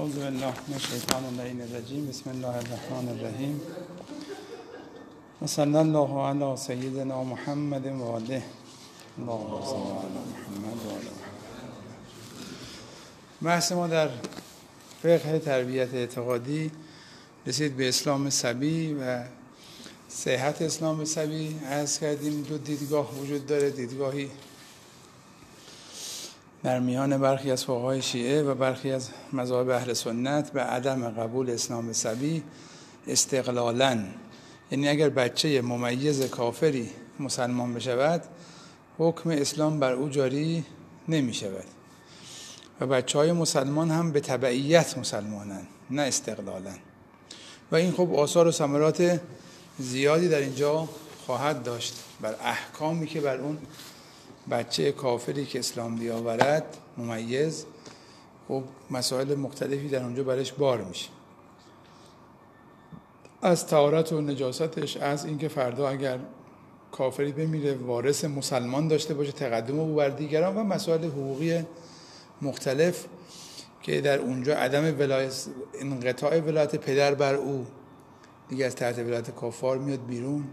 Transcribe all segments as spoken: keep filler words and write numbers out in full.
اعوذ بالله من الشیطان اللعین الرجیم. بسم الله الرحمن الرحیم. و صلی الله علی سیدنا محمد و آله. اللهم صل علی محمد و آله محمد. بحث ما در فقه تربیت اعتقادی رسید به اسلام صبی و صحت اسلام صبی. عرض کردیم دو دیدگاه وجود داره، دیدگاهی در میان برخی از فقهای شیعه و برخی از مذاهب اهل سنت به عدم قبول اسلام صبی استقلالاً، یعنی اگر بچه ممیز کافری مسلمان بشود حکم اسلام بر او جاری نمی شود و بچه های مسلمان هم به تبعیت مسلمانند نه استقلالاً. و این خب آثار و ثمرات زیادی در اینجا خواهد داشت بر احکامی که بر اون بچه کافری که اسلام بیاورد ممیز، خب مسائل مختلفی در اونجا برش بار میشه، از طهارت و نجاستش، از اینکه فردا اگر کافری بمیره وارث مسلمان داشته باشه تقدم او بر دیگران، و مسائل حقوقی مختلف که در اونجا عدم ولایت، انقطاع ولایت پدر بر او دیگه از تحت ولایت کافار میاد بیرون،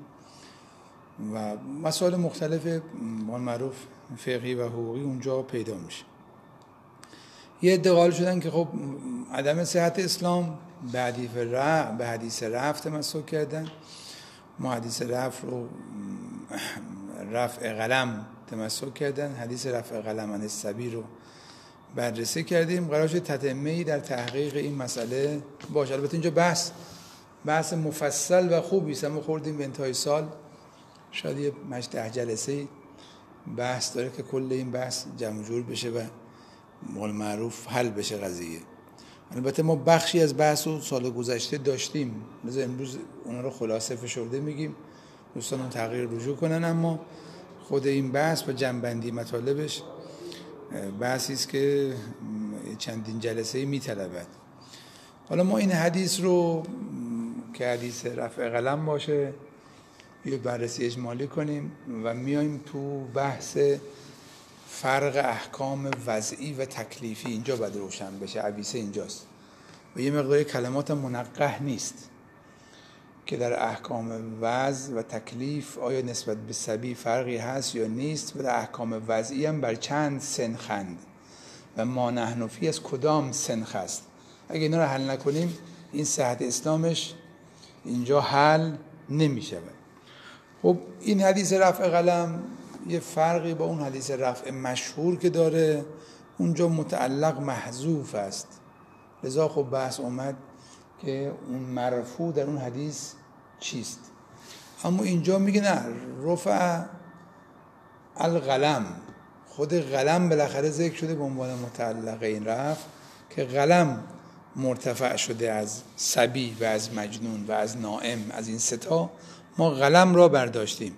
و مسائل مختلف معروف فقهی و حقوقی اونجا پیدا میشه. یه ادعا شدن که خب عدم صحت اسلام به حدیث رفع به حدیث رفع تمسک کردن. ما حدیث رفع رو رفع قلم تمسک کردن، حدیث رفع قلم عن الصبی رو بررسی کردیم. قرار شد تتمه‌ای در تحقیق این مسئله باشه. البته اینجا بحث بحث مفصل و خوبی است، ما خوردیم به انتهای سال شاید یه ده جلسه بحث داره که کل این بحث جمع جور بشه و مول معروف حل بشه قضیه. البته ما بخشی از بحث رو سال گذشته داشتیم، لذا امروز اونا رو خلاصه فشرده میگیم، دوستان اون تغییر رجوع کنن. اما خود این بحث و جنبندی مطالبش بحثی است که چندین جلسه میطلبد. حالا ما این حدیث رو که حدیث رفع قلم باشه یه بررسی اجمالی کنیم و میایم تو بحث فرق احکام وضعی و تکلیفی. اینجا باید روشن بشه، عویسه اینجاست و یه مقدار کلمات منقح نیست که در احکام وضع و تکلیف آیا نسبت به صبی فرقی هست یا نیست، و در احکام وضعی هم بر چند سنخند و ما نحن فی از کدام سنخ است. اگه اینا رو حل نکنیم این صحت اسلامش اینجا حل نمی شود. خب این حدیث رفع قلم یه فرقی با اون حدیث رفع مشهور که داره، اونجا متعلق محذوف است. لذا خب بحث اومد که اون مرفوع در اون حدیث چیست. اما اینجا میگه نه، رفع القلم، خود قلم بالاخره ذکر شده به عنوان متعلق این رفع که قلم مرتفع شده از صبی و از مجنون و از نائم، از این ستا ما قلم را برداشتیم.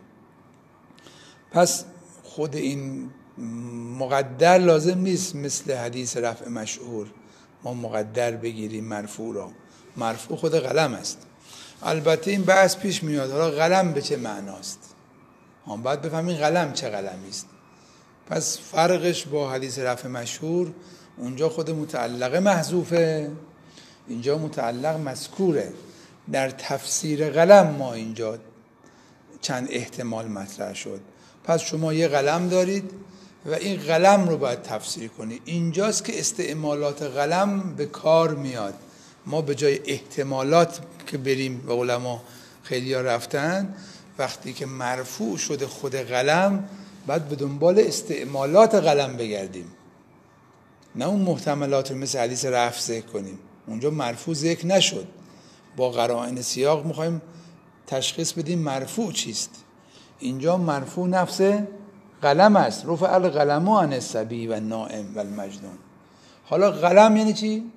پس خود این مقدر لازم نیست مثل حدیث رفع مشهور ما مقدر بگیریم مرفوع را، مرفوع خود قلم است. البته این بحث پیش میاد حالا قلم به چه معناست، هم باید بفهمین قلم چه قلمی است. پس فرقش با حدیث رفع مشهور، اونجا خود متعلق محذوفه، اینجا متعلق مذکوره. در تفسیر قلم ما اینجا چند احتمال مطرح شد. پس شما یه قلم دارید و این قلم رو باید تفسیر کنید. اینجاست که استعمالات قلم به کار میاد. ما به جای احتمالات که بریم و علما خیلی ها رفتن، وقتی که مرفوع شده خود قلم باید به دنبال استعمالات قلم بگردیم، نه اون محتملات رو مثل حدیث رفع ذکر کنیم. اونجا مرفوع ذکر نشد، با قرائن سیاق میخوایم تشخیص بدیم مرفوع چیست. اینجا مرفوع نفس قلم است، رفع القلم عن الصبی و النائم و المجنون. حالا قلم یعنی چی؟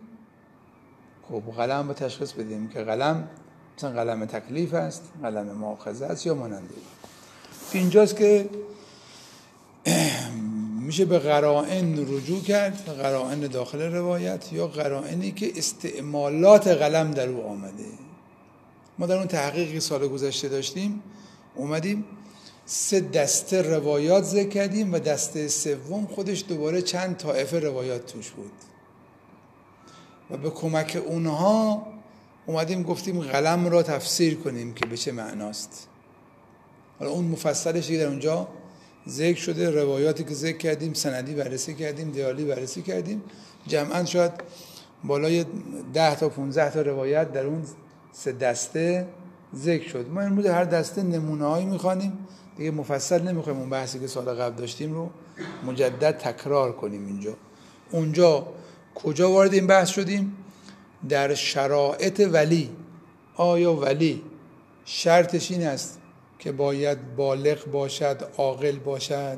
خب قلم با تشخیص بدیم که قلم مثلا قلم تکلیف است، قلم مؤاخذه است یا ماننده. اینجاست که میشه به قرائن رجوع کرد، قرائن داخل روایت یا قرائنی که استعمالات قلم در او آمده. ما در اون تحقیقی سال گذشته داشتیم اومدیم سه دسته روایات ذکر کردیم و دسته سوم خودش دوباره چند طایفه روایات توش بود. و به کمک اونها اومدیم گفتیم قلم را تفسیر کنیم که به چه معناست. حالا اون مفصلش دیگه در اونجا ذکر شده، روایاتی که ذکر کردیم سندی بررسی کردیم، دیالی بررسی کردیم، جمعاً شاید بالای ده تا پونزده تا روایت در اون سه دسته ذکر شد. ما امروز هر دسته نمونه‌هایی می‌خوانیم دیگه، مفصل نمی‌خوایم اون بحثی که سال قبل داشتیم رو مجدد تکرار کنیم اینجا. اونجا کجا وارد این بحث شدیم؟ در شرایط ولی. آیا ولی شرطش این است که باید بالغ باشد، عاقل باشد؟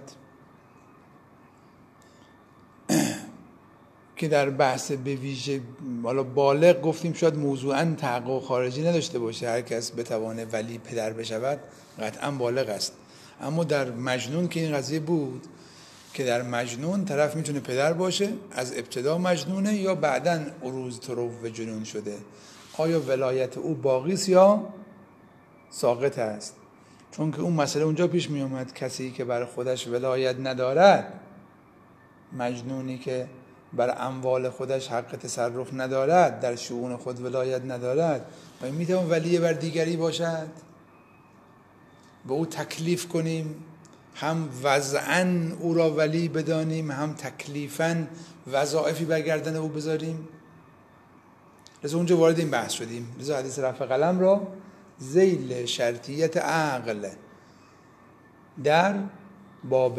که در بحث به ویژه حالا بالغ گفتیم شاید موضوعاً تحقق خارجی نداشته باشه، هر کس بتوانه ولی پدر بشود قطعاً بالغ است. اما در مجنون که این قضیه بود که در مجنون طرف میتونه پدر باشه، از ابتدا مجنونه یا بعداً عروض طروق و جنون شده، آیا ولایت او باقی است یا ساقط است؟ چون که اون مسئله اونجا پیش می اومد کسی که بر خودش ولایت ندارد، مجنونی که بر اموال خودش حق تصرف ندارد، در شؤون خود ولایت ندارد، و میتونه ولی بر دیگری باشد؟ به او تکلیف کنیم، هم وضعاً او را ولی بدانیم، هم تکلیفاً وظایفی بر گردن او بذاریم؟ لذا اونجا وارد این بحث شدیم. لذا حدیث رفع قلم را ذیل شرطیت عقل در باب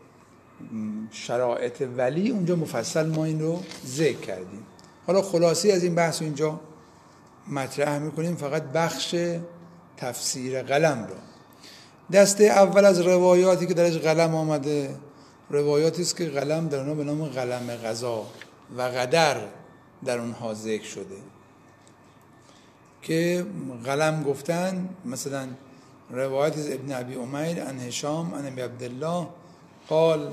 شرایط ولی اونجا مفصل ما این رو ذکر کردیم. حالا خلاصی از این بحث اینجا مطرح میکنیم، فقط بخش تفسیر قلم رو. دسته اول از روایاتی که درش قلم آمده، روایاتی است که قلم در اونها به نام قلم قضا و قدر در اونها ذکر شده، که قلم گفتن مثلا روایت از ابن ابی امیر عن هشام عن ابی عبدالله قال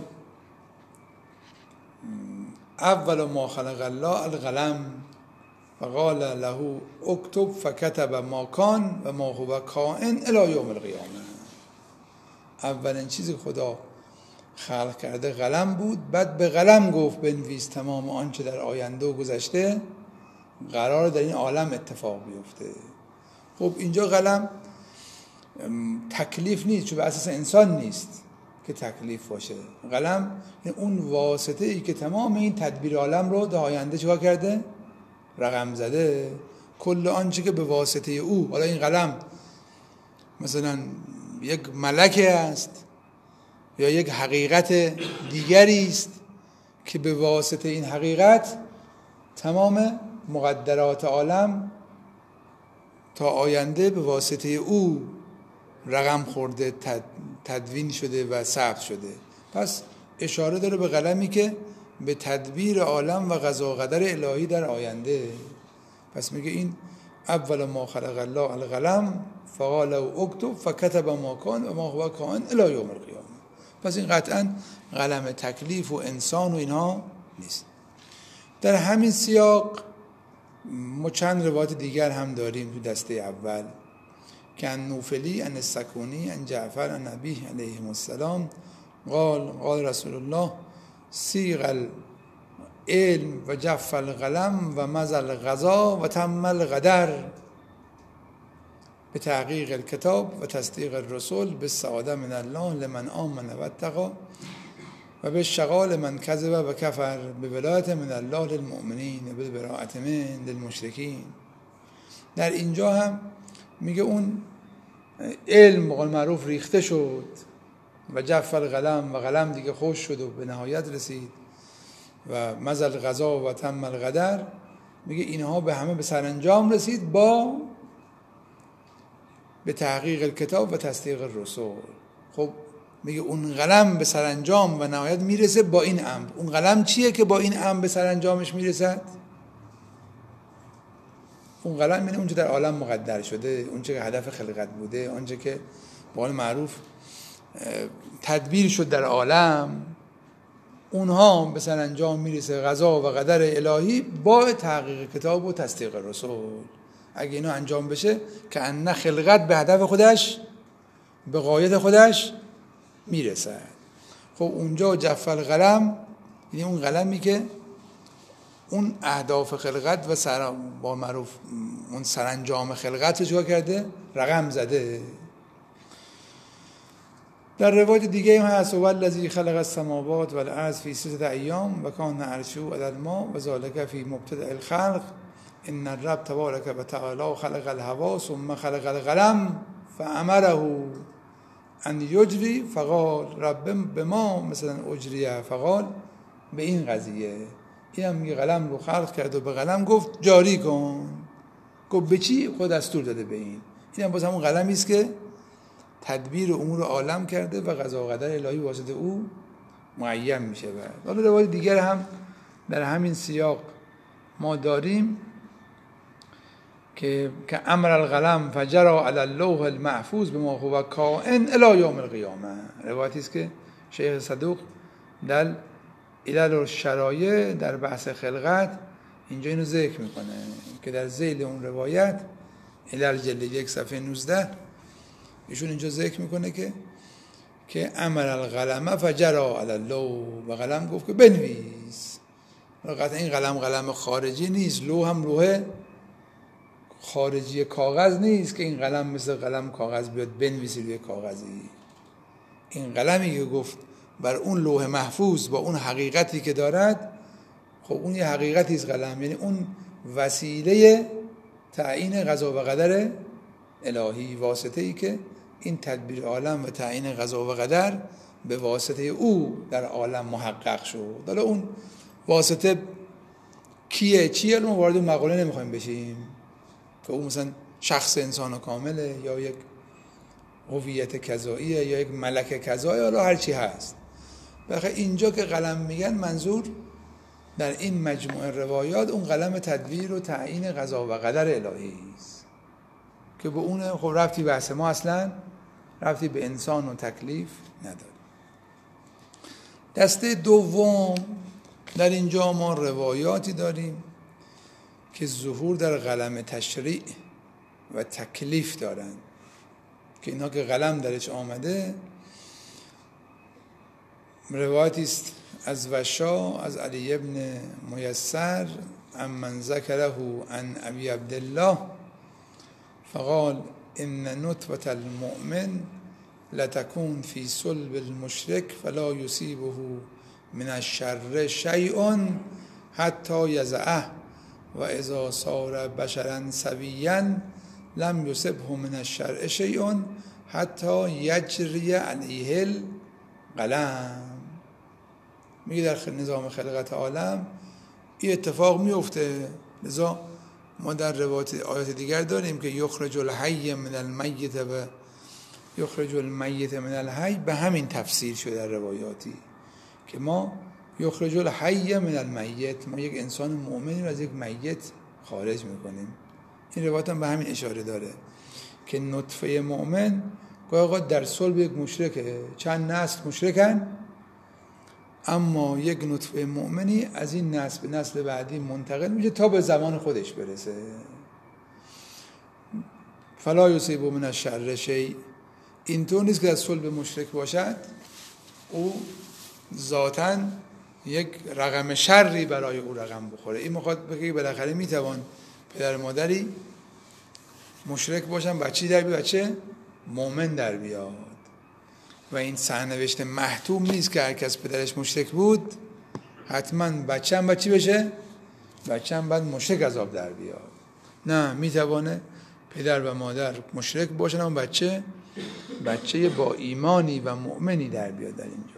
اول ما خلق الله القلم فقال له اکتب فکتب ما کان و ما هو کائن الی یوم القیامه. اولین چیزی خدا خلق کرده قلم بود، بعد به قلم گفت بنویس تمام آنچه در آینده و گذشته قرار در این عالم اتفاق بیفته. خب اینجا قلم تکلیف نیست، چون به اساس انسان نیست که تکلیف باشه. قلم اون واسطه ای که تمام این تدبیر عالم رو در آینده چیکار کرده؟ رقم زده. کل آنچه که به واسطه او، حالا این قلم مثلا یک ملکه است یا یک حقیقت دیگری است که به واسطه این حقیقت تمام مقدرات عالم تا آینده به واسطه او رقم خورده، تدوین شده و ثبت شده. پس اشاره داره به قلمی که به تدبیر عالم و قضا و قدر الهی در آینده. پس میگه این اول ما خلق الله القلم فقال له اکتب فکتب ما کان و ما هو کائن الی یوم القیامه. پس این قطعا قلم تکلیف و انسان و اینها نیست. در همین سیاق ما چند روایت دیگر هم داریم تو دسته اول که ان نوفلی ان السکونی ان جعفر ان ابیه علیه السلام قال قال رسول الله سیغ العلم و جف القلم و مضى القضا و تم القدر به تحقیق الکتاب و تصدیق الرسول به سعاده من الله لمن آمن و اتقى و به شغال من کذب و کفر به ولایت من الله للمؤمنین و به براءت من للمشرکین. در اینجا هم میگه اون علم بقول معروف ریخته شد و جف القلم و قلم دیگه خوش شد و به نهایت رسید و مضى القضا و تم القدر. میگه اینها به همه به سرانجام رسید با به تحقیق الکتاب و تصدیق الرسول. خب میگه اون قلم به سرانجام و نهایت میرسه با این امر. اون قلم چیه که با این امر به سرانجامش میرسد؟ اون قلم یعنی اونچه در عالم مقدر شده، اونچه که هدف خلقت بوده، اونچه که به قول معروف تدبیر شد در عالم، اونها به سرانجام میرسه قضا و قدر الهی با تحقیق کتاب و تصدیق رسول. اگه اینا انجام بشه که ان خلقت به هدف خودش به غایت خودش میرسه. خب اونجا جف القلم یعنی اون قلمی که اون اهداف خلقت و سر با معروف اون سرانجام خلقت رو چیکار کرده؟ رقم زده. در روایت دیگه هم هست والذی خلق السماوات والارض فی سته ایام و کان عرشه علی الماء و ذلک فی مبتدأ الخلق ان الرب تبارک و تعالی خلق الهوا ثم خلق القلم فامره ان یجری فقال رب بما مثلا اجریه فقال به این قضیه. این هم میگه قلم رو خلق کرد و به قلم گفت جاری کن. گفت به چی؟ خود دستور داده به این. این هم باز همون قلمی است که تدبیر امور عالم کرده و قضا و قدر الهی واسطه او معین میشه. بعد حالا روایت دیگر هم در همین سیاق ما داریم که که امر القلم فجرى علی اللوح المحفوظ بما هو کائن الی یوم القیامه. روایتی است که شیخ صدوق در علل الشرایع در بحث خلقت اینجا اینو ذکر میکنه که در ذیل اون روایت علل جلد یک صفحه نوزده ایشون اینجا ذکر میکنه که که امر القلم فجرى علی اللوح و قلم گفت که بنویس. قطعا این قلم قلم خارجی نیست، لوح هم لوح خارجی کاغذ نیست که این قلم مثل قلم کاغذ بیاد بنویسی روی کاغذی. این قلمی که گفت بر اون لوح محفوظ با اون حقیقتی که دارد، خب اون یه حقیقتی است قلم، یعنی اون وسیله تعیین قضا و قدر الهی، واسطه ای که این تدبیر عالم و تعیین قضا و قدر به واسطه او در عالم محقق شد. حالا اون واسطه کیه چیه رو وارد اون مقاله نمیخوایم بشیم که اون مثلا شخص انسان کامله یا یک هویت کذاییه یا یک ملک کذایی، حالا هر چی هست. بخاطر اینجا که قلم میگن منظور در این مجموعه روایات اون قلم تدبیر و تعیین قضا و قدر الهی است که به اون خب ربطی بحث ما اصلا ربطی به انسان و تکلیف نداره. دسته دوم در اینجا ما روایاتی داریم که ظهور در قلم تشریع و تکلیف دارند که اینا که قلم درش آمده. روایتی است از وشا از علی ابن میسر عمن ذکره عن ابی عبدالله فقال ان نطفة المؤمن لتكون في صلب المشرك فلا يصيبه من الشر شيء حتى يزعه و اذا صار بشرا سويا لم يصبه من الشر شيء حتى يجري عليه القلم. میگه در نظام خلقت عالم این اتفاق میفته. لذا ما در روایت آیات دیگر داریم که یخرج الحی من المیت و یخرج المیت من الحی، به همین تفسیر شده در روایاتی که ما یخرج الحی من المیت، ما یک انسان مؤمنی رو از یک میت خارج میکنیم. این روایت هم به همین اشاره داره که نطفه مؤمن گاهی در صلب یک مشرکه، چند نسل مشرکن اما یک نطفه مؤمنی از این نسل به نسل بعدی منتقل میشه تا به زمان خودش برسه. فلا یصیب من الشر شیء، اینطور نیست که از صلب مشرک باشد او ذاتاً یک رقم شری برای او رقم بخوره. این میخواد بگه بالاخره میتوان پدر مادری مشرک باشن بچه‌ای در بیاد، بچه مؤمن در بیاد و این سرنوشت محتوم نیست که هر کس پدرش مشرک بود حتما بچه هم بچی بشه، بچه هم بعد مشرک عذاب در بیاد. نه، میتوانه پدر و مادر مشرک باشن اما بچه بچه با ایمانی و مؤمنی در بیاد در اینجا.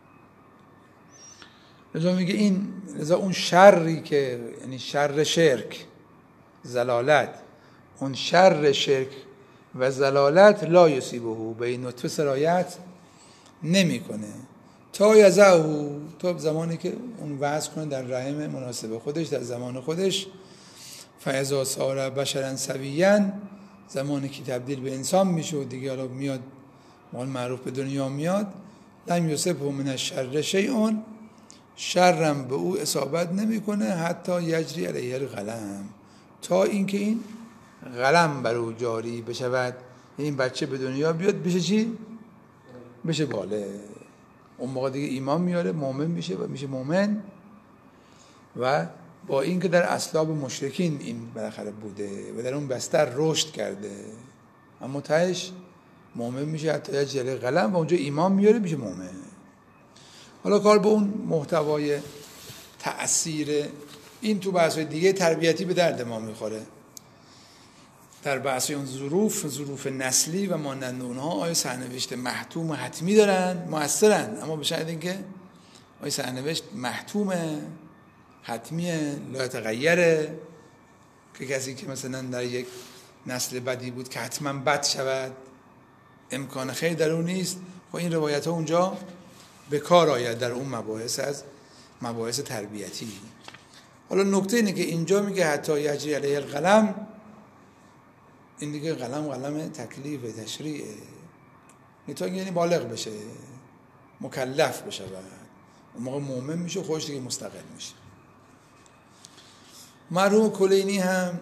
لذا میگه این لذا اون شری که یعنی شر شرک زلالت، اون شر شرک و زلالت لا یصیبه، به این نطفه سرایت نمیکنه تا یزعه، تا زمانی که اون وضع کنه در رحم مناسب خودش در زمان خودش. فاذا صار بشرا سویا، زمانی که تبدیل به انسان میشه و دیگه حالا میاد مال معروف به دنیا میاد، لم یصبه من الشر شیء، شرم به او اصابت نمیکنه حتی یجری علیه القلم، تا اینکه این قلم بر او جاری بشود. این بچه به دنیا بیاد بشه چی؟ بشه بالغ. اون موقع دیگه ایمان میاره، مؤمن میشه و میشه مؤمن و با اینکه در اسلاب مشرکین این بالاخره بوده و در اون بستر رشد کرده، اما تهش مؤمن میشه، حتی یه جلوه قلم و اونجا ایمان میاره میشه مؤمن. حالا کار به اون محتوای تأثیر این تو بحث‌های دیگه تربیتی به درد ما میخوره. در بحث اون ظروف ظروف نسلی و مانند اونها آیا سرنوشت محتوم و حتمی دارن؟ مؤثرن، اما به شرط اینکه آیا سرنوشت محتومه، حتمیه، لا تغییره، که کسی که مثلا در یک نسل بدی بود که حتما بد شود، امکان خیر در اون نیست. خب این روایت ها اونجا به کار آید در اون مباحث از مباحث تربیتی. حالا نکته اینه که اینجا میگه حتی یجری علیه القلم، این دیگه قلم قلم تکلیف تشریعه، تا یعنی بالغ بشه، مکلف بشه، اون موقع مؤمن میشه، خودش دیگه مستقل میشه. مرحوم کلینی هم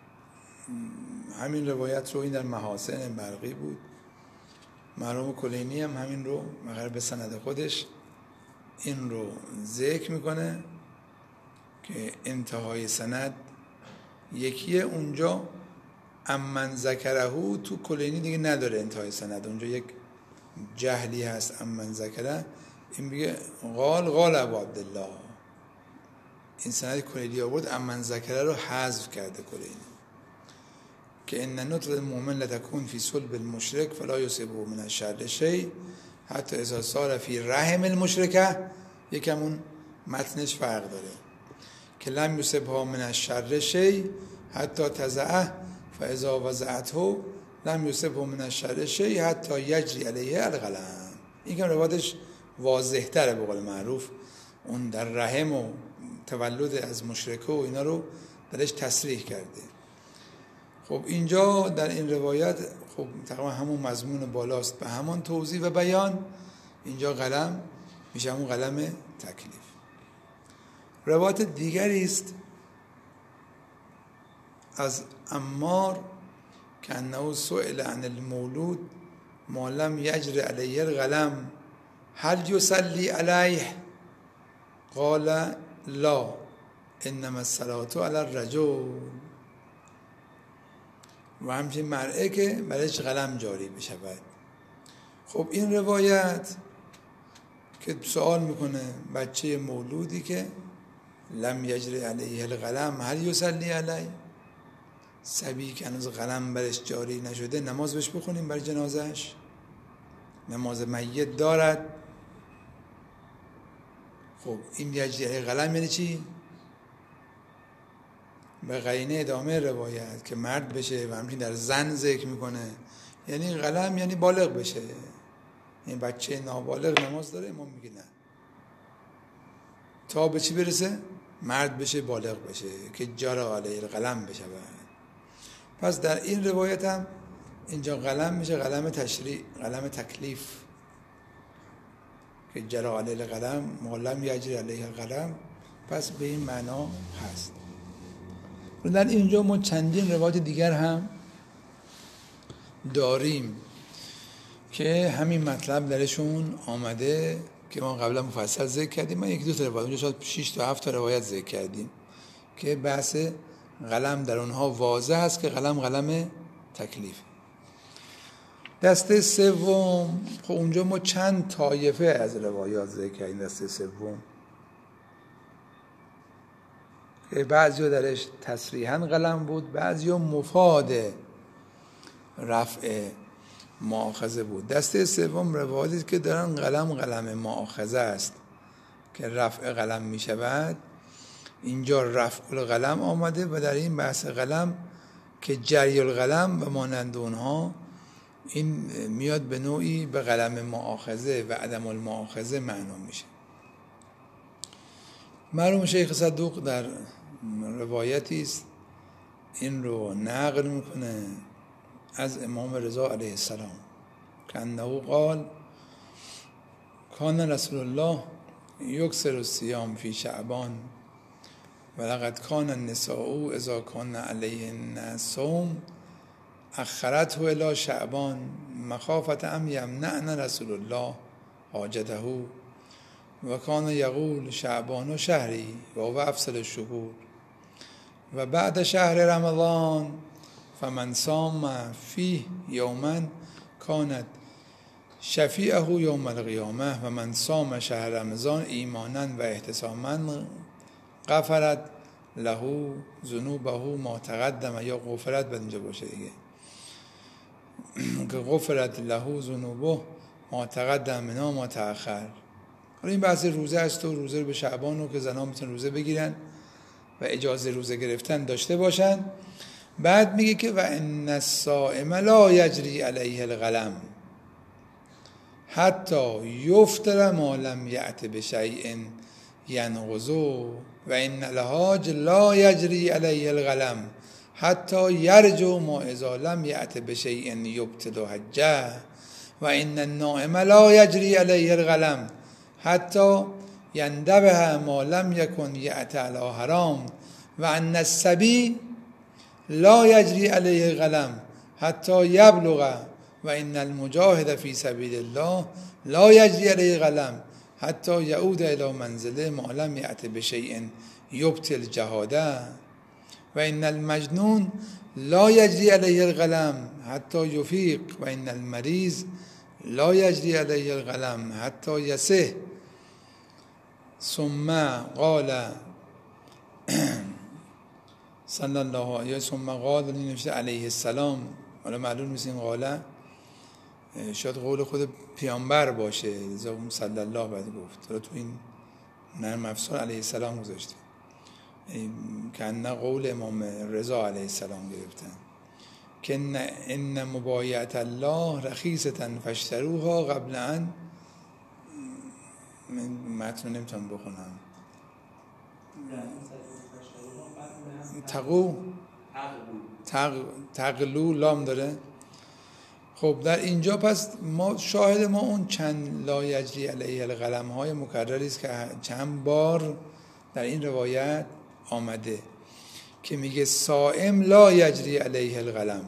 همین روایت رو، این در محاسن برقی بود، مرحوم کلینی هم همین رو مگر به سند خودش این رو ذکر میکنه که انتهای سند یکیه. اونجا امن ذکرهو تو کلینی دیگه نداره انتهای سند، اونجا یک جهلی هست. امن ذکره این میگه قال قال ابو عبدالله، این سند کلینی آورد امن ذکره رو حذف کرده کلینی، که ان نطق المؤمن لتكون فی صلب المشرک فلا یصیبه من الشر شیء حتی اذا صار فی رحم المشرکه. یکم اون متنش فرق داره که لم یصبها من الشر شیء حتی تضعه فاذا وضعته لم یصبه من الشر شیء حتی یجری علیه القلم. این که روایتش واضح تره به قول معروف، اون در رحم و تولد از مشرکه و اینا رو درش تصریح کرده. خب اینجا در این روایت خب تقریبا همون مضمون بالاست به همان توضیح و بیان. اینجا قلم میشه همون قلم تکلیف. روایت دیگری است از عمار که انه سئل عن المولود ما لم یجر علیه القلم هل یصلی علیه قال لا انما الصلاة علی الرجل. و همچنین مرئه که برایش قلم جاری بشود. خب این روایت که سوال میکنه بچه مولودی که لم یجری علیه القلم هل یصلی علیه، صبی که هنوز قلم برش جاری نشده نماز بهش بخونیم بر جنازش؟ نماز میت دارد؟ خب این یجری علیه القلم یعنی چی؟ به قرینه ادامه روایت که مرد بشه و همچنین در زن ذکر میکنه، یعنی قلم یعنی بالغ بشه. این بچه نابالغ نماز داره، امام میگه نه، تا به چی برسه؟ مرد بشه، بالغ بشه که جرا علیه القلم بشه. پس در این روایت هم اینجا قلم میشه قلم تشریع، قلم تکلیف، که جرا علیه القلم ما لم یجری علیه القلم. پس به این معنا هست. در اینجا ما چندین روایت دیگر هم داریم که همین مطلب درشون آمده که ما قبلا مفصل ذکر کردیم. من یک دو تا روایت، اونجا شاید شش تا هفت تا روایت ذکر کردیم که بحث قلم در اونها واضح است که قلم قلم تکلیف. دسته سوم، خب اونجا ما چند طایفه از روایات ذکر کردیم. دسته سوم که بعضی‌ها درش تصریحاً قلم بود، بعضی‌ها مفاد رفع مؤاخذه بود. دسته سوم روایاتی که دارن قلم قلم مؤاخذه است که رفع قلم می شود. اینجا رفع القلم آمده و در این بحث قلم که جری القلم و مانند اونها این میاد به نوعی به قلم مؤاخذه و عدم المؤاخذه معنا میشه. مرحوم شیخ صدوق در روایتی است این رو نقل میکنه از امام رضا علیه السلام که انه قال کان رسول الله یکثر الصیام فی شعبان ولقد کان النساء اذا کان علیهن الصوم اخرته الی شعبان مخافة ان یمنعن رسول الله حاجته و کان یقول شعبان و شهری و هو افضل الشهور و بعد شهر رمضان فمن صام فیه یوما کانت شفیعه یوم القیامه و من صام شهر رمضان ایمانا و احتساما غفرت له ذنوبه ما تقدم، یا غفرت به اینجا باشه دیگه، که غفرت له ذنوبه ما تقدم منها ما تأخر. حالا این بحث روزه است و روزه رو به شعبان رو که زنان میتونن روزه بگیرن و اجازه روزه گرفتن داشته باشن. بعد میگه که و ان الصائم لا یجری علیه القلم حتی یفطر ما لم یأت بشیء ینقضوا و ان الحاج لا یجری علیه القلم حتی یرجو ما اذا لم یأت بشیء یبطل حجه و ان النائم لا یجری علیه القلم حتی یندبه ما لم یکن یأت علی حرام و ان الصبی لا یجری علیه القلم حتی یبلغ و ان المجاهد فی سبیل الله لا یجری علیه القلم حتی یعود الی منزله ما لم یأت بشیء یبطل جهاده و ان المجنون لا یجری علیه القلم حتی یفیق و ان المریض لا یجری علیه القلم حتی یصح. ثم قال صلی الله علیه ثم قال نوشته علیه السلام، حالا معلوم نیست این قاله شاید قول خود پیامبر باشه، لذا اون صلی الله بعد گفت، حالا تو این نرم افزار علیه السلام گذاشته که نه قول امام رضا علیه السلام گرفتن که ان مبایعت الله رخیصة فاشتروها قبل ان، من متن نمیتونم بخونم، تقو تقلو لام داره. خب در اینجا پس ما شاهد ما اون چند لا یجری علیه القلم های مکرری است که چند بار در این روایت آمده که میگه صائم لا یجری علیه القلم،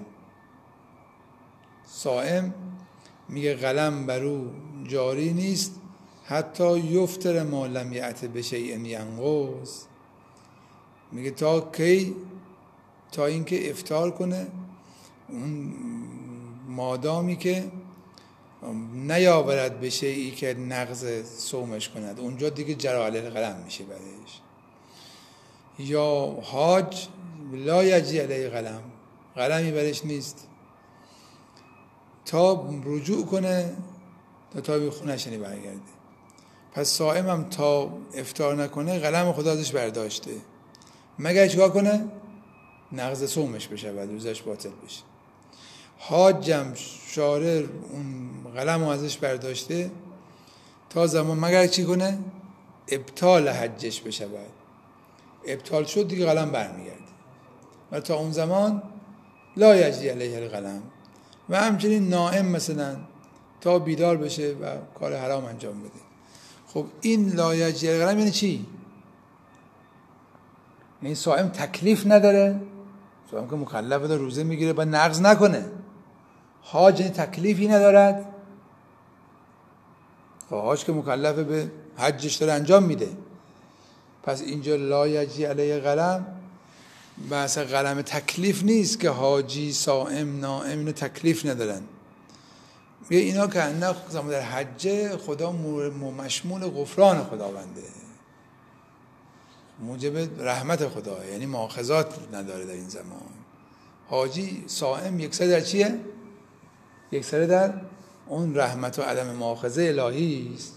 صائم میگه قلم بر او جاری نیست حتی یفطر ما لم یأت بشیء ینقض، میگه تا کی؟ تا اینکه افطار کنه، اون مادامی که نیاورد به شیئی که نقض صومش کند، اونجا دیگه جری علیه القلم میشه برایش. یا حاج لا یجری علیه قلم، قلمی برش نیست تا رجوع کنه، تا تا به خونش برگرده. پس صائم هم تا افطار نکنه قلم خدا ازش برداشته، مگر چیکار کنه؟ نقض صومش بشه و روزش باطل بشه. حاجم شارع اون قلم رو ازش برداشته تا زمان مگر چی کنه؟ ابطال حجش بشه، بعد ابطال شد دیگه قلم برمیگرده و تا اون زمان لا یجری علیه القلم. و همچنین نائم مثلا تا بیدار بشه و کار حرام انجام بده. خب این لا یجری علیه القلم یعنی چی؟ این صائم تکلیف نداره، صائم که مکلف داره روزه میگیره با نقض نکنه. حاج تکلیفی ندارد، حاج که مکلف به حجش داره انجام میده. پس اینجا لا یجری علیه قلم بحث قلم تکلیف نیست که حاجی صائم نائم اینو تکلیف ندارن. میگه اینا که نه زمان در حج خدا مشمول غفران خداونده، موجب رحمت خدا، یعنی مؤاخذات نداره در این زمان. حاجی صائم یک سر در چیه؟ یک سر در اون رحمت و عدم مؤاخذه الهی است.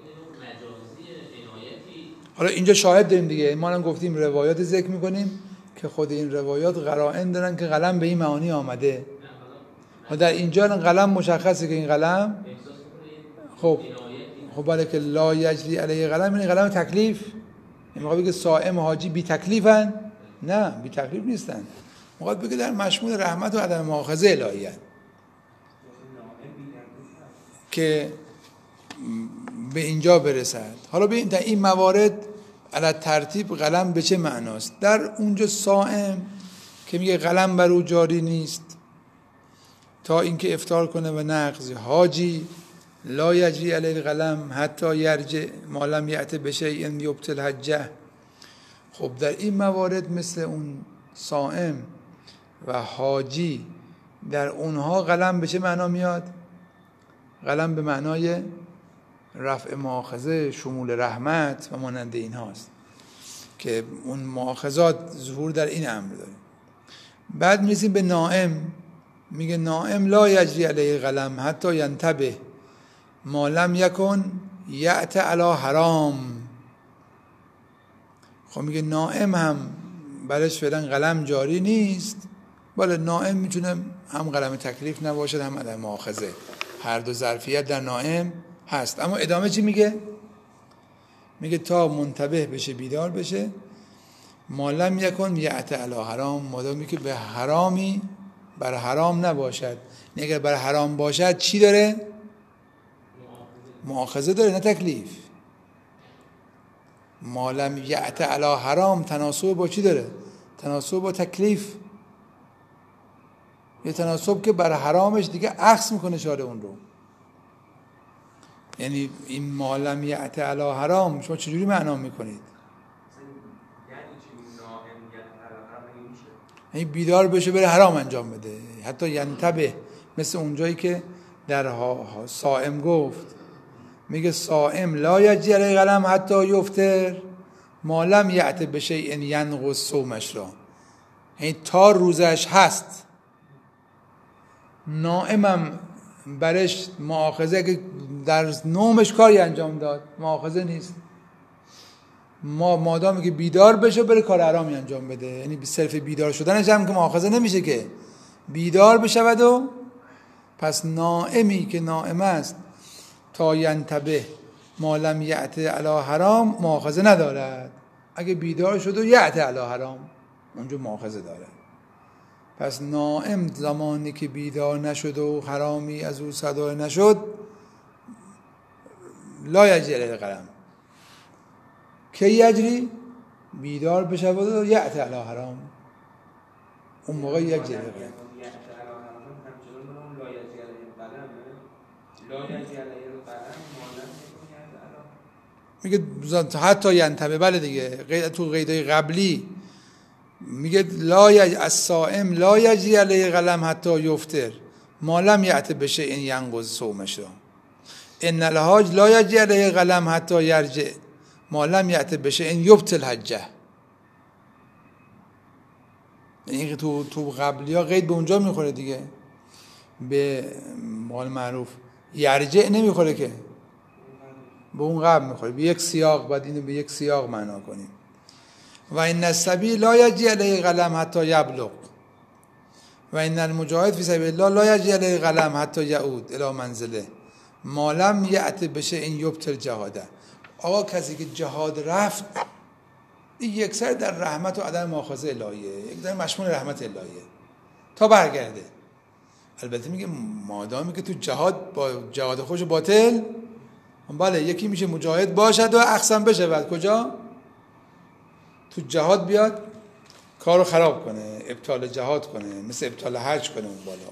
حالا اینجا شاهد داریم دیگه، ما هم گفتیم روایات ذکر میکنیم که خود این روایات قرائن دارن که قلم به این معانی آمده. و در اینجا قلم مشخصه که این قلم خب خب برای که لا یجری علیه قلم، این قلم تکلیف، این موقع بگه صائم و حاجی بی تکلیفن؟ نه بی تکلیف نیستن، موقع بگه در مشمول رحمت و عدم مؤاخذه الهی هست که به اینجا برسد. حالا ببین در این موارد علی ترتیب قلم به چه معناست. در اونجا صائم که میگه قلم بر او جاری نیست تا اینکه افطار کنه و نقض. حاجی لا یجری علیه القلم حتی یرجع ما لم یأت بشیء یبطل حجه. خب در این موارد مثل اون صائم و حاجی در اونها قلم به چه معنا میاد؟ قلم به معنای رفع مؤاخذه، شمول رحمت و مانند این هاست که اون مؤاخذات ظهور در این امر داره. بعد میرسیم به نائم، میگه نائم لا یجری علیه قلم حتی ینتبه ما لم یکن یأت علی حرام. خب میگه نائم هم برش فعلا قلم جاری نیست. بله نائم میتونه هم قلم تکلیف نباشد هم عدم مؤاخذه، هر دو ظرفیت در نائم هست. اما ادامه چی میگه؟ میگه تا منتبه بشه، بیدار بشه، ما لم یکن یأت علی حرام، مادامی که به حرامی بر حرام نباشد. اگر بر حرام باشد چی داره؟ مؤاخذه داره نه تکلیف. ما لم یأت علی حرام تناسب با چی داره؟ تناسب با تکلیف. یه تناسب که بر حرامش دیگه عکس میکنه شاره اون رو. یعنی این ما لم یأت علی حرام شما چجوری معنا میکنید؟ یعنی بیدار بشه بره حرام انجام بده، حتی ینتبه، مثل اونجایی که در صائم گفت، میگه صائم لا یجری علیه قلم حتی یفطر ما لم یأت بشیء ینقض صومش را. یعنی تا روزش هست. نائمم برش مؤاخذه که در نومش کاری انجام داد مؤاخذه نیست. ما مادامی که بیدار بشه بره کار حرامی انجام بده، یعنی صرف بیدار شدنش هم که مؤاخذه نمیشه، که بیدار بشود. و پس نائمی که نائم است تا ینتبه ما لم یأت علی حرام مؤاخذه ندارد. اگه بیدار شد و یأت علی حرام اونجا مؤاخذه داره. پس نائم زمانی که بیدار نشد و حرامی از او صادر نشد لا یجری علیه قلم. کی یجری؟ بیدار بشه و یأت علی حرام، اون موقع یجری علیه قلم. میگه حتی ینتبه. بله دیگه، تو قیدای قبلی میگه لا یج الصائم لا یجری علیه قلم حتی یفطر ما لم یأت بشیء ینقض صومش را. ان الحاج لا یجری علیه قلم حتی یرجع ما لم یأت بشیء یبطل حجه. یعنی تو تو قبلی ها قید به اونجا میخوره دیگه، به مال معروف یرجع نمیخوره که، به اون قبل میخوره، به یک سیاق. بعد اینو به یک سیاق معنا کنیم. و این السبی لا یجری علیه قلم حتی یبلغ و این المجاهد فی سبیل الله لا یجری علیه قلم حتی یعود الی منزله ما لم یأت بشیء یبطل جهاده. آقا کسی که جهاد رفت این یک سر در رحمت و عدم مؤاخذه الهیه، یک در مشمول رحمت الهیه تا برگرده. البته میگه مادامی که تو جهاد با جهاد خوش باطل، بله یکی میشه مجاهد باشد و اقسم بشه، بعد کجا؟ تو جهاد بیاد کارو خراب کنه، ابطال جهاد کنه، مثل ابطال حج کنه اون بالا.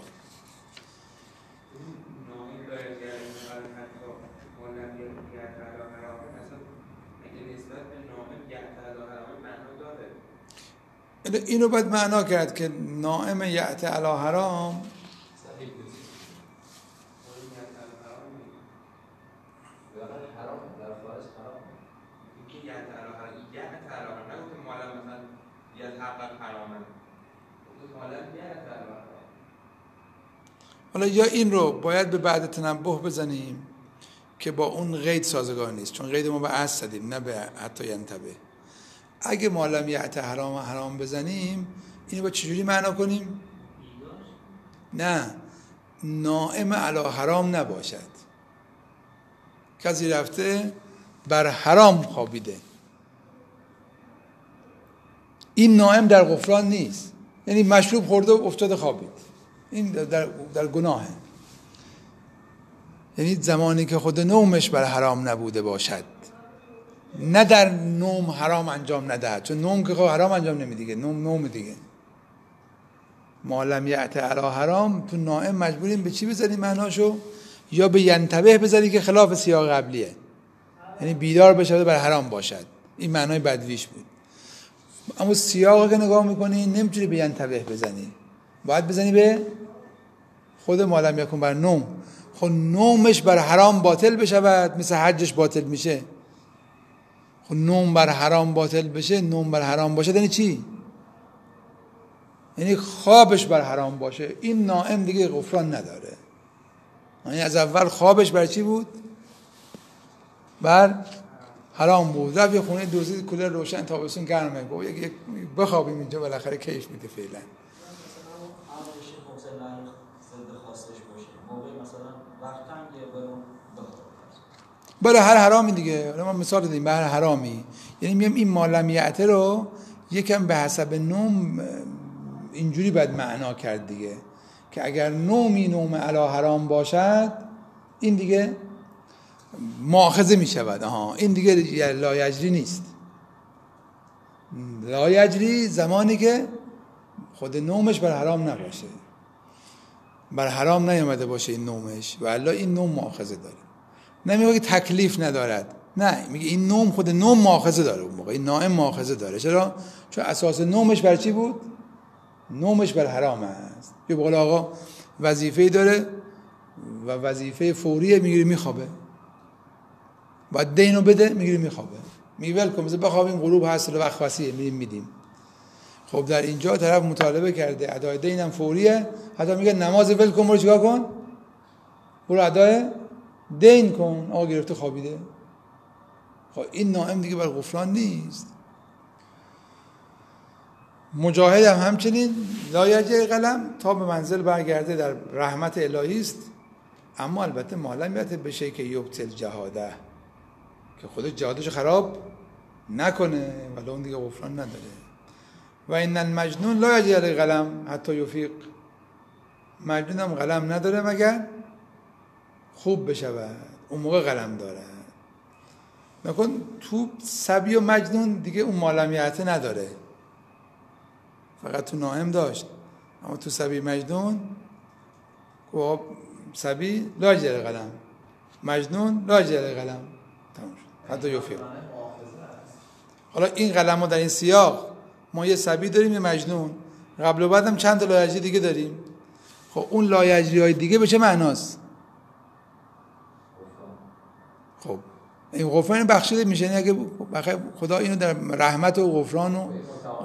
اینو باید معنا کرد که نائم یأت علی حرام حالا یا این رو باید به بعد تنبه بزنیم که با اون قید سازگار نیست، چون قید ما به اصل زدیم نه به حتی ینتبه. اگه ما لم یأت حرام حرام بزنیم اینو با چجوری معنا کنیم؟ نه، نائم علی حرام نباشد. کسی رفته بر حرام خوابیده، این نائم در غفران نیست، یعنی مشروب خورده و افتاده خوابید، این در, در گناهه. یعنی زمانی که خود نومش بر حرام نبوده باشد، نه در نوم حرام انجام ندهد، چون نوم که خب حرام انجام نمیدیگه، نوم نوم دیگه. ما لم یأت علی حرام تو نائم مجبوریم به چی بزنیم معناشو؟ یا به ینتبه بزنی که خلاف سیاق قبلیه، یعنی بیدار بشه بر حرام باشد. این معنای بدویش بود. اما سیاق که نگاه میکنی نمیتونی به ینتبه بزنی، باید بزنی به خود ما لم یکن بر نوم. خب نومش بر حرام باطل بشود مثل حجش باطل میشه. خب نوم بر حرام باطل بشه، نوم بر حرام باشه یعنی چی؟ یعنی خوابش بر حرام باشه. این نائم دیگه غفران نداره. یعنی از اول خوابش بر چی بود؟ بر حرام بود. رفت یه خونه دوزید کولر روشن تابستون گرمه، گفت یک بخوابیم اینجا بالاخره کیف میده فعلا. برای هر حرامی دیگه. ما مثال بدیم به هر حرامی، یعنی میگم این مالمیت رو یکم به حسب نوم اینجوری باید معنا کرد دیگه، که اگر نومی نوم علی حرام باشد این دیگه مؤاخذه می شود. آها این دیگه لایجری نیست. لایجری زمانی که خود نومش بر حرام نباشه، بر حرام نیامده باشه این نومش، و الا این نوم مؤاخذه داره. نمیگه که تکلیف ندارد، نه، میگه این نوم خود نوم مؤاخذه داره. اون موقع این نائم مؤاخذه داره. چرا؟ چون اساس نومش بر چی بود؟ نومش بر حرام است. یه بقول آقا وظیفه‌ای داره و وظیفه فوریه، میگیره میخوابه، باید دینو بده، میگیره میخوابه، میگه ول کن بخوابیم غروب هست و وقت وسیعه میریم میدیم. خب در اینجا طرف مطالبه کرده ادای دینم فوریه، حتی میگه نماز ول کن برو چیکار کن؟ برو ادای دین کن. آقا گرفته خوابیده. خب این نائم دیگه بر غفران نیست. مجاهد هم همچنین لا یجری قلم تا به منزل برگرده در رحمت الهی است، اما البته معلمیت بشه که یبطل جهاده، که خود جهادش خراب نکنه، ولی اون دیگه غفران نداره. و این المجنون لا یجری قلم حتی یفیق، مجنون هم قلم نداره مگر خوب بشود، اون موقع قلم داره. نکن تو صبی و مجنون دیگه اون معلمیت نداره، فقط تو نائم داشت. اما تو صبی مجنون، خب صبی لا یجری قلم، مجنون لا یجری قلم، تمام شد حتی یفیق. حالا این قلم ها در این سیاق ما یه صبی داریم، یه مجنون، قبل و بعدم چند تا لایجری دیگه داریم. خب اون لایجری های دیگه به چه معناست؟ خب این غفران بخشیده میشه، یعنی اگه خدا اینو در رحمت و غفران و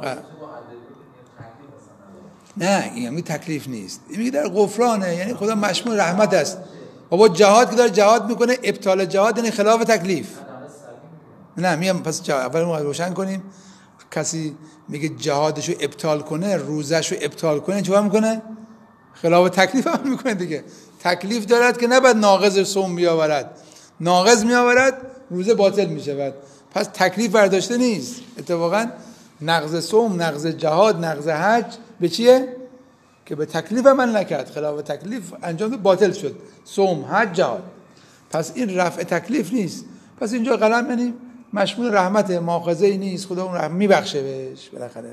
نه، این میگه تکلیف نیست، این میگه در غفرانه، یعنی خدا مشمول رحمت است. بابا جهاد که داره جهاد میکنه، ابطال جهاد یعنی خلاف تکلیف. نه میگم پس اول ما روشن کنیم. کسی میگه جهادشو ابطال کنه، روزشو ابطال کنه، چیکار میکنه؟ خلاف تکلیف عمل میکنه دیگه. تکلیف دارد که نباید ناقض صوم بیاورد، ناقض میآورد روزه باطل میشود. پس تکلیف برداشته نیست. اتفاقا نقض صوم، نقض جهاد، نقض حج به چیه؟ که به تکلیف عمل نکرد، خلاف تکلیف انجام باطل شد، صوم، حج، جهاد. پس این رفع تکلیف نیست. پس اینجا قلم یعنی مشمول رحمت، مؤاخذه‌ای نیست، خدا اون رحم میبخشه بهش بالاخره.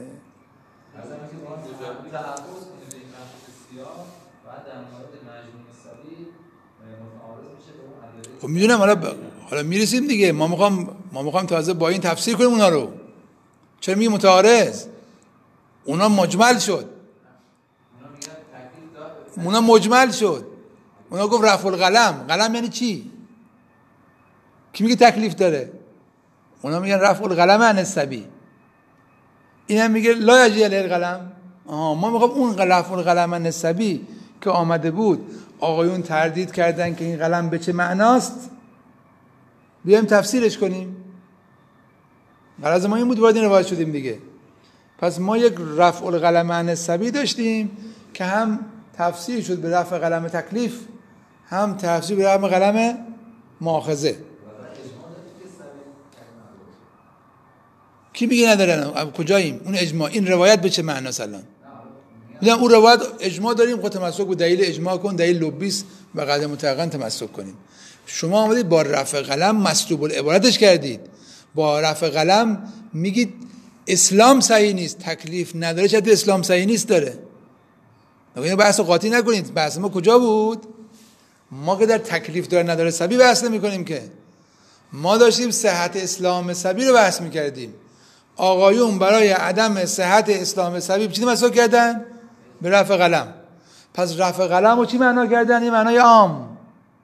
خب میدونم، حالا ب... حالا میرسیم دیگه. ما میخوام ما میخوام تازه با این تفسیر کنیم اونا رو. چرا میگه متعارض؟ اونا مجمل شد. اونا مجمل شد. اونا گفت رفع القلم. قلم یعنی چی؟ کی میگه تکلیف داره؟ اونا میگن رفع القلم عن الصبی. اینم میگه لا یجری القلم. آها، ما میخوام اون رفع القلم عن الصبی که آمده بود، آقایون تردید کردن که این قلم به چه معناست، بیایم تفسیرش کنیم. غرض ما این بود، وارد این روایت شدیم دیگه. پس ما یک رفع القلم عن الصبی داشتیم که هم تفسیر شد به رفع قلم تکلیف، هم تفسیر به رفع قلم مؤاخذه. کی میگه ندارن؟ کجاییم؟ اون اجماع، این روایت به چه معناست الان؟ میگم اون روایت اجماع داریم، خود تمسک به دلیل اجماع کن، دلیل لبیس و قدم متقن تمسک کنیم. شما آمدید با رفع قلم مسلوب العبارتش کردید. با رفع قلم میگید اسلام صحیح نیست، تکلیف نداره، چه اسلام صحیح نیست داره. اینو بحث قاطی نکنید. بحث ما کجا بود؟ ما که در تکلیف داره نداره صبی بحث نمی‌کنیم که. ما داشتیم صحت اسلام صبی رو بحث می‌کردیم. آقایون برای عدم صحت اسلام سبیل چی تمسک کردن؟ به رفع قلم. پس رفع قلم رو چی معنا کردن؟ این معنای عام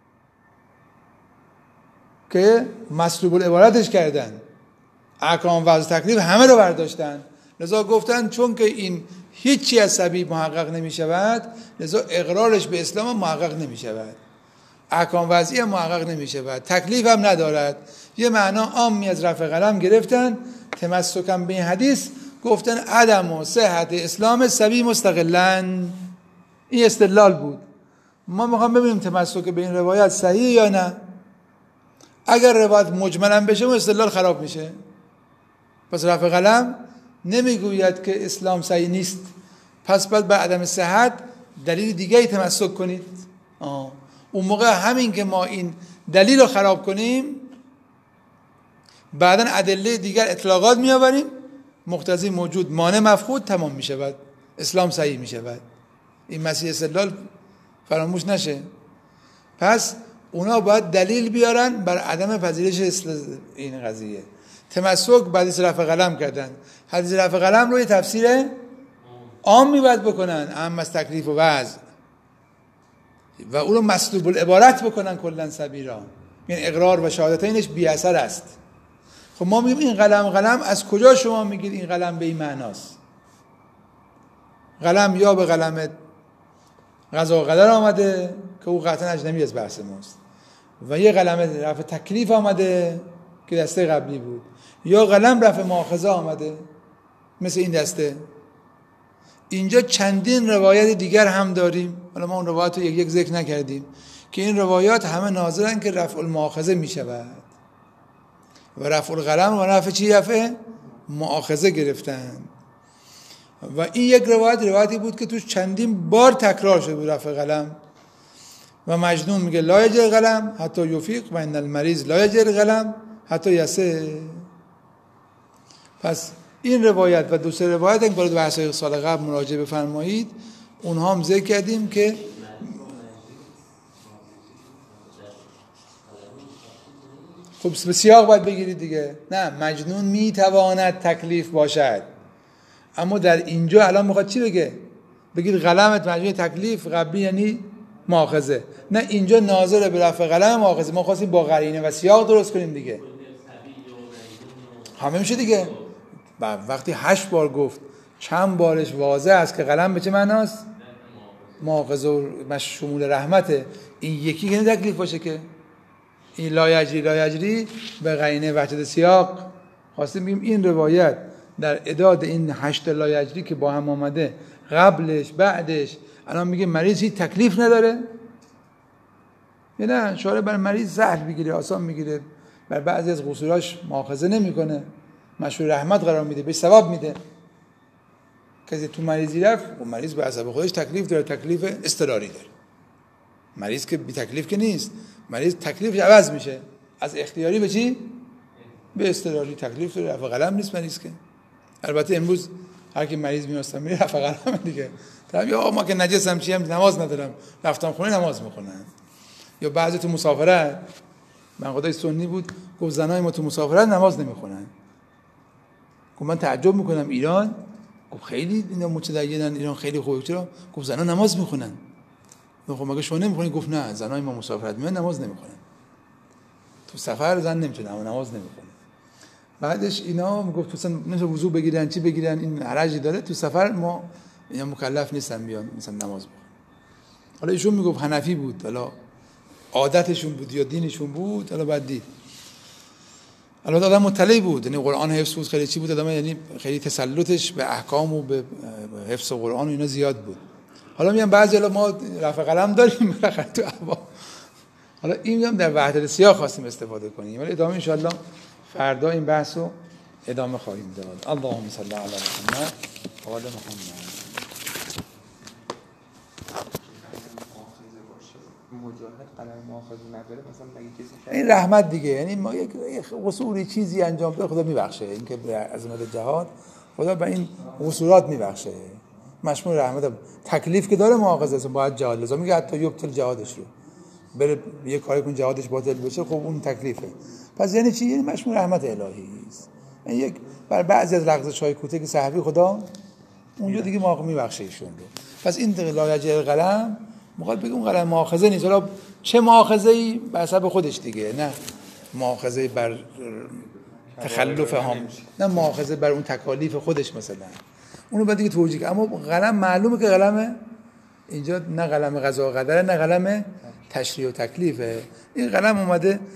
که مسلوب العبارتش کردن، احکام وضع تکلیف همه رو برداشتن. لذا گفتن چون که این هیچی از سبیل محقق نمی شود، لذا اقرارش به اسلام محقق نمی شود، احکام وضعی هم محقق نمی شود، تکلیف هم ندارد. یه معنا عامی از رفع قلم گرفتن، تمسکم به این حدیث گفتن عدم و صحت اسلام سبیل مستقلاً. این استدلال بود. ما میخوام ببینیم تمسک به این روایت صحیح یا نه. اگر روایت مجملا بشه اون استدلال خراب میشه. پس رفع قلم نمیگوید که اسلام صحیح نیست، پس باید به عدم صحت دلیل دیگری تمسک کنید. آه. اون موقع همین که ما این دلیل رو خراب کنیم، بعدن ادله دیگر اطلاقات میآوریم، مقتضی موجود مانع مفقود تمام میشود، اسلام صحیح میشود. این مسیح استدلال فراموش نشه. پس اونا باید دلیل بیارن بر عدم پذیرش این قضیه. تمسک بعد رفع قلم کردن، حدیث رفع قلم رو یه تفسیر عام میباید بکنن، اهم از تکلیف و وضع، و اون رو مسلوب العبارت بکنن کلا سبیرا، یعنی اقرار و شهادتینش بی اثر است. خب ما میگیم این قلم قلم از کجا شما میگید این قلم به این معناست؟ قلم یا به قلم قضا و قدر آمده که او قطعا اجنبی از بحث ماست، و یه قلم رفع تکلیف آمده که دسته قبلی بود، یا قلم رفع مؤاخذه آمده مثل این دسته. اینجا چندین روایت دیگر هم داریم، حالا ما اون روایت رو یک یک ذکر نکردیم، که این روایات همه ناظرن که رفع المؤاخذه می شود و رفع القلم و رفع چی؟ رفع مؤاخذه گرفتن. و این یک روایت روایتی بود که توش چندین بار تکرار شده بود رفع قلم. و مجنون میگه لا یجر قلم حتی یفیق و ان المریض لا یجر قلم حتی یسه. پس این روایت و دو سه روایت این برای بحث‌های سال قبل مراجعه بفرمایید، اونها هم ذکر کردیم که خب به سیاق باید بگیرید دیگه. نه، مجنون میتواند تکلیف باشد، اما در اینجا الان میخواد چی بگه؟ بگید قلمت مجنون تکلیف قبلی یعنی مؤاخذه. نه، اینجا ناظر به رفع قلم مؤاخذه. ما خواستیم با قرینه و سیاق درست کنیم دیگه. همه میشه دیگه. وقتی هشت بار گفت چند بارش واضح است که قلم به چه معناست؟ مؤاخذه و شمول رحمته. این یکی که تکلیف باشه که این لایجری لایجری به قرینه وحدت سیاق خواستیم بگیم این روایت در اعداد این هشت لایجری که با هم آمده، قبلش بعدش الان میگه مریض هیچ تکلیف نداره، یا نه شاره بر مریض سهل میگیره، آسان میگیره، بر بعضی از قصوراش مؤاخذه نمیکنه، مشروع رحمت قرار میده، بهش ثواب میده. کسی تو مریضی رفت و مریض به حسب خودش تکلیف داره، تکلیف اضطراری داره. مریض که بی تکلیف که نیست، مریض تکلیفش عوض میشه از اختیاری به چی؟ به اضطراری. تکلیف داره، رفع قلم نیست مریض که. البته امروز هر کی مریض میاستم میره رفع قلم دیگه. طرف یا ما که نجسم چی هم نماز ندارم، رفتم خونه نماز میخونن. یا بعضی تو مسافرت، من خدای سنی بود گفت زنای ما تو مسافرت نماز نمیخونن. گفت من تعجب میکنم ایران، گفت خیلی اینا متدینن، ایران خیلی خوبه، چرا؟ گفت زنا نماز میخونن. خب مگه شما نمیخونی؟ گفت نه، زنای ما مسافرت میان نماز نمیخونن. تو سفر زن نمیتونه نماز نمیخونه. بعدش اینا میگفت تو مثلا نمیشه وضو بگیرن چی بگیرن، این حرجی داره، تو سفر ما اینا مکلف نیستن بیان مثلا نماز بخونن. حالا ایشون میگفت حنفی بود، حالا عادتشون بود یا دینشون بود، حالا بعد دید. البته آدم مطلعی بود، یعنی قرآن حفظ بود، خیلی چی بود آدم، یعنی خیلی تسلطش به احکام و به حفظ قرآن و اینا زیاد بود. حالا میگم بعضی حالا ما رفع قلم داریم تو عوام. حالا این میگم در وحدت سیاق خواستیم استفاده کنیم، ولی ادامه ان شاء الله فردا این بحث رو ادامه خواهیم داد. اللهم صل علی محمد و آل محمد. مجاهد قلم مؤاخذه نداره مثلا مگه کسی این رحمت دیگه، یعنی ما یک قصوری چیزی انجام بده خدا میبخشه، این که به عظمت جهاد خدا به این قصورات میبخشه، مشمول رحمت. تکلیف که داره مؤاخذه است، باید جهاد، لازم میگه حتی یبطل جهادش رو بره یه کاری کن جهادش باطل بشه، خب اون تکلیفه. پس یعنی چی؟ یعنی مشمول رحمت الهی است. یک بر بعضی از لغزش‌های کوتاه صحفی خدا اونجا دیگه ما میبخشه ایشون رو. پس این لایجه قلم میخواد بگه اون قلم مؤاخذه نیست. حالا چه مؤاخذه‌ای بر حسب خودش دیگه، نه مؤاخذه بر تخلف هم، نه مؤاخذه بر اون تکالیف خودش مثلا، اونو بعد دیگه توجیه کنه. اما قلم معلومه که قلم اینجا نه قلم قضا و قدره، نه قلم تشریع و تکلیفه. این قلم اومده